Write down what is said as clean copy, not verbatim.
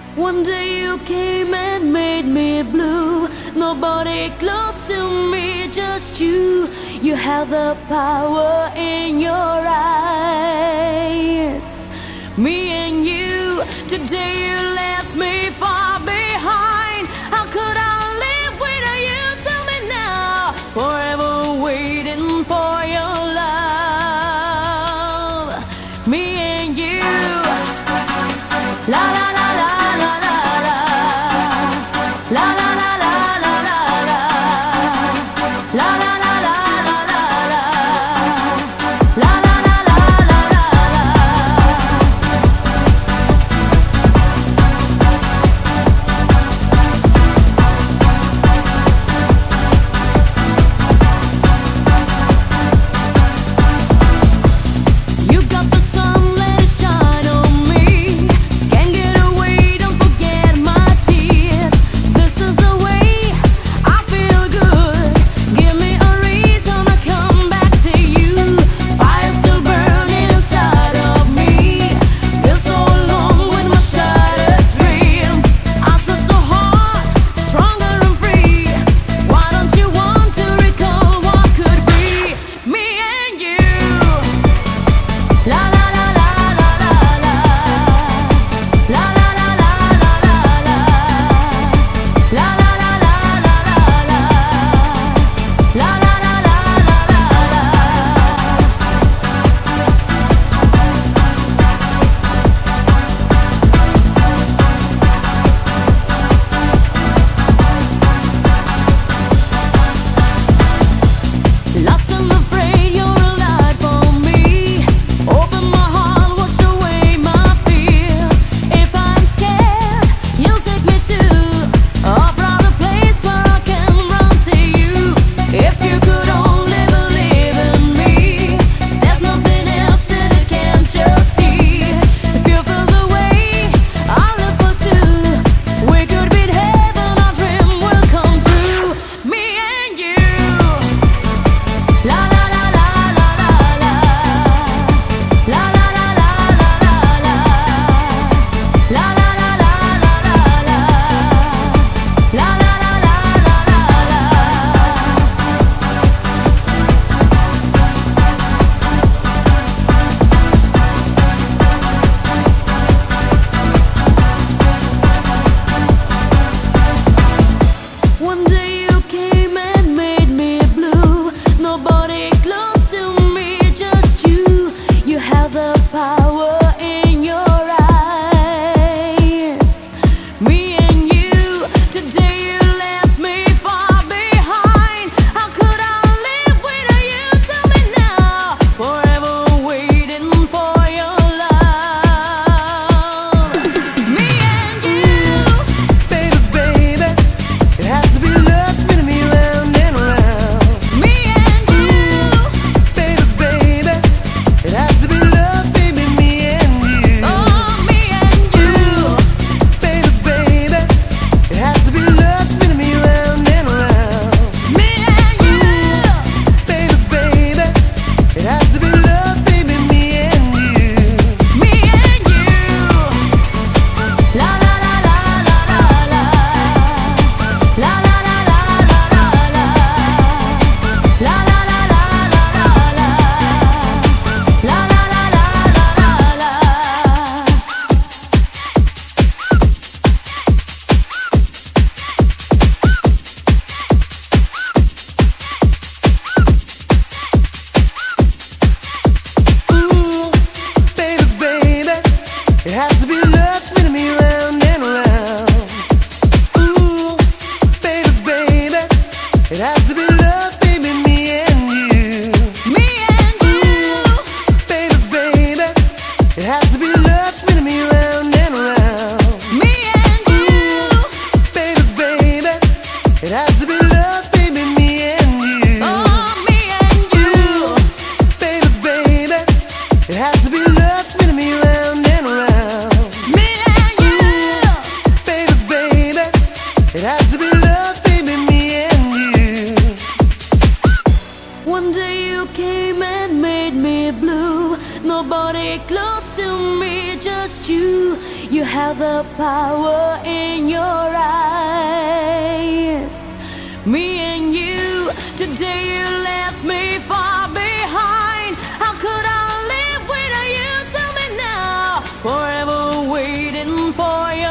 One day you came and made me blue. Nobody close to me, just you. You have the power in your eyes. Me and you, today you left me far behind. How could I live without you? Tell me now. Forever waiting for your love. Me and you. La la la la la la la. La la la la la la la. La la la la la la la. La la la la la la la. You got the sun, let it shine on me. Can't get away, don't forget my tears. This is the way I feel good. Give me a reason to come back to you. Fire still burning inside of me. Feel so alone with my shattered dream. I try so hard, stronger and free. Why don't you want to recall what could be? Me and you. La la la la la la la. La la la la la la la. La la la la la la la. La la la la la la la. Lost and afraid, you're a light for me. Open my heart, wash away my fears. If I'm scared, you'll take me to a brighter place where I can run to you. If you could only believe in me, there's nothing else that I can't just see. If you feel the way I live for two, we could beat heaven, our dream will come true. Me and you. La la la la la la la. La la la la la la la. La la la la la la la. La la la la la la la. One day you came and made me blue. Nobody close to me, just you. You have the power in your eyes. Me and you, today you left me far behind. How could I live without you? Tell me now. Forever waiting for your love. Me and you. Baby, baby, it has to be love spinning me round and round. Me and you. Baby, baby, it has to be love, baby, me and you. Oh, me and you. Baby, baby, it has to be love spinning me round and round. Me and you. Baby, baby, it has to be love, baby, me and you. Me and you. La la la la la la la. La la la la la la la. La la la la la la la. La la la la la la la. Ooh, baby, baby, it has to be love spinning me round and round. Ooh, baby, baby, it has to be love, baby, me and you. Me and you. Baby, baby, it has to be love spinning me round and round. Me and you. Baby, baby, it has to be love, baby, me and you. Oh, me and you. Baby, baby, it has to be love spinning me round and round. Me and you. have the power in your eyes. Me and you, today you left me far behind. How could I live without you? Tell me now. Forever waiting for you.